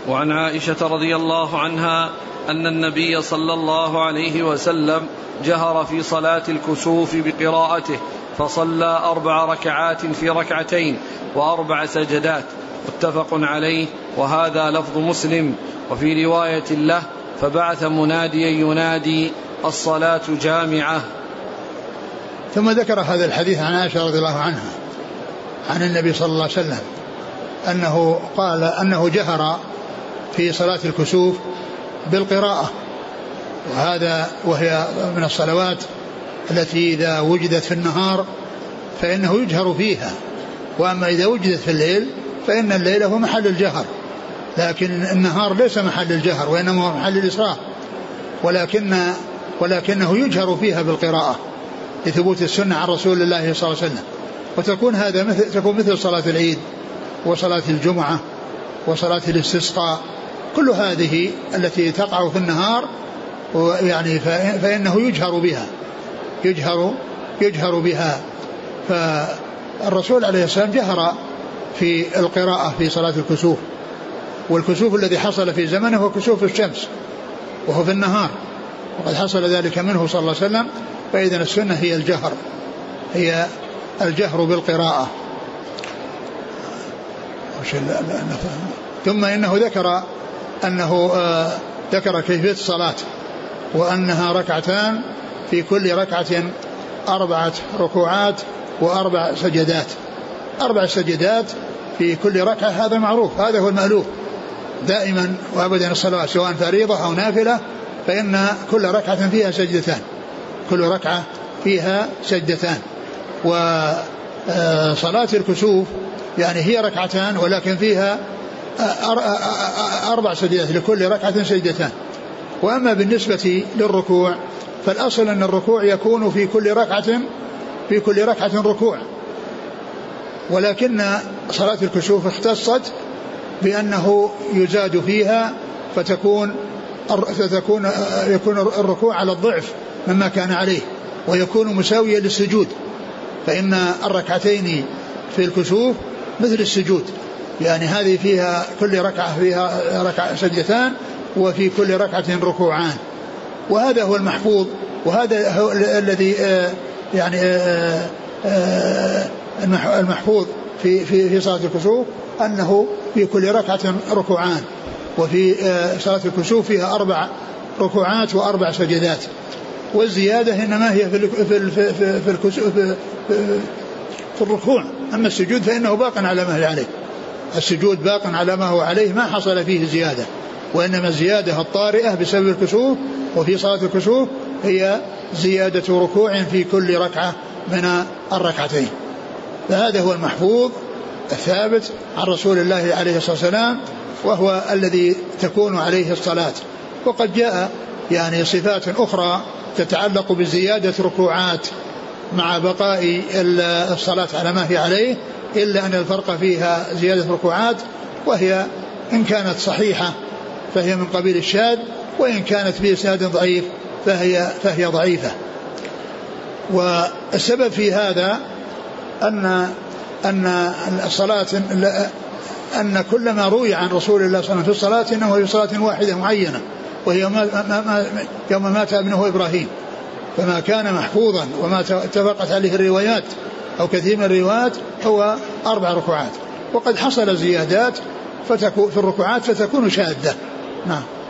وعن عائشة رضي الله عنها أن النبي صلى الله عليه وسلم جهر في صلاة الكسوف بقراءته فصلى 4 ركعات في ركعتين و4 سجدات، متفق عليه، وهذا لفظ مسلم. وفي رواية له فبعث مناديا ينادي الصلاة جامعة. ثم ذكر هذا الحديث عن عائشة رضي الله عنها عن النبي صلى الله عليه وسلم أنه قال أنه جهر في صلاة الكسوف بالقراءة، وهي من الصلوات التي إذا وجدت في النهار فإنه يجهر فيها، وأما إذا وجدت في الليل فإن الليل هو محل الجهر، لكن النهار ليس محل الجهر وإنما هو محل الإسراء، ولكنه يجهر فيها بالقراءة لثبوت السنة عن رسول الله صلى الله عليه وسلم. تكون مثل صلاة العيد وصلاة الجمعة وصلاة الاستسقاء، كل هذه التي تقع في النهار يعني فإنه يجهر بها. فالرسول عليه السلام جهر في القراءة في صلاة الكسوف، والكسوف الذي حصل في زمنه هو كسوف الشمس وهو في النهار، وقد حصل ذلك منه صلى الله عليه وسلم. فإذن السنة هي الجهر بالقراءة. ثم إنه ذكر كيفية الصلاة، وأنها ركعتان في كل ركعة 4 ركوعات و4 سجدات، 4 سجدات في كل ركعة. هذا معروف، هذا هو المألوف دائما وأبدا الصلوات سواء فريضة أو نافلة، فإن كل ركعة فيها سجدتان، كل ركعة فيها سجدتان. وصلاة الكسوف يعني هي ركعتان ولكن فيها 4 سجدات، لكل ركعة سجدتان. وأما بالنسبة للركوع فالأصل أن الركوع يكون في كل ركعة ركوع، ولكن صلاة الكسوف اختصت بأنه يزاد فيها يكون الركوع على الضعف مما كان عليه ويكون مساويا للسجود، فإن الركعتين في الكسوف مثل السجود، يعني هذه فيها كل ركعة فيها سجدتان وفي كل ركعة ركوعان. وهذا هو المحفوظ، وهذا هو الذي يعني المحفوظ في صلاة الكسوف أنه في كل ركعة ركوعان، وفي صلاة الكسوف فيها 4 ركوعات و4 سجدات. والزيادة إنما هي في الركوع، أما السجود فإنه باق على ما هو عليه، السجود باق على ما هو عليه، ما حصل فيه زيادة، وإنما الزيادة الطارئة بسبب الكسوف. وفي صلاة الكسوف هي زيادة ركوع في كل ركعة من الركعتين. فهذا هو المحفوظ الثابت عن رسول الله عليه الصلاة والسلام، وهو الذي تكون عليه الصلاة. وقد جاء يعني صفات أخرى تتعلق بزيادة ركوعات مع بقاء الصلاة على ما هي عليه، إلا أن الفرق فيها زيادة ركوعات، وهي إن كانت صحيحة فهي من قبيل الشاذ، وإن كانت بإسناد ضعيف فهي ضعيفة. والسبب في هذا أن الصلاة أن كل ما روي عن رسول الله صلى الله عليه وسلم في الصلاة إنه في صلاة واحدة معينة، وهي يوم مات ابنه إبراهيم، فما كان محفوظا وما اتفقت عليه الروايات أو كثير من الروايات هو 4 ركوعات. وقد حصل زيادات في الركوعات فتكون شاذة. نعم.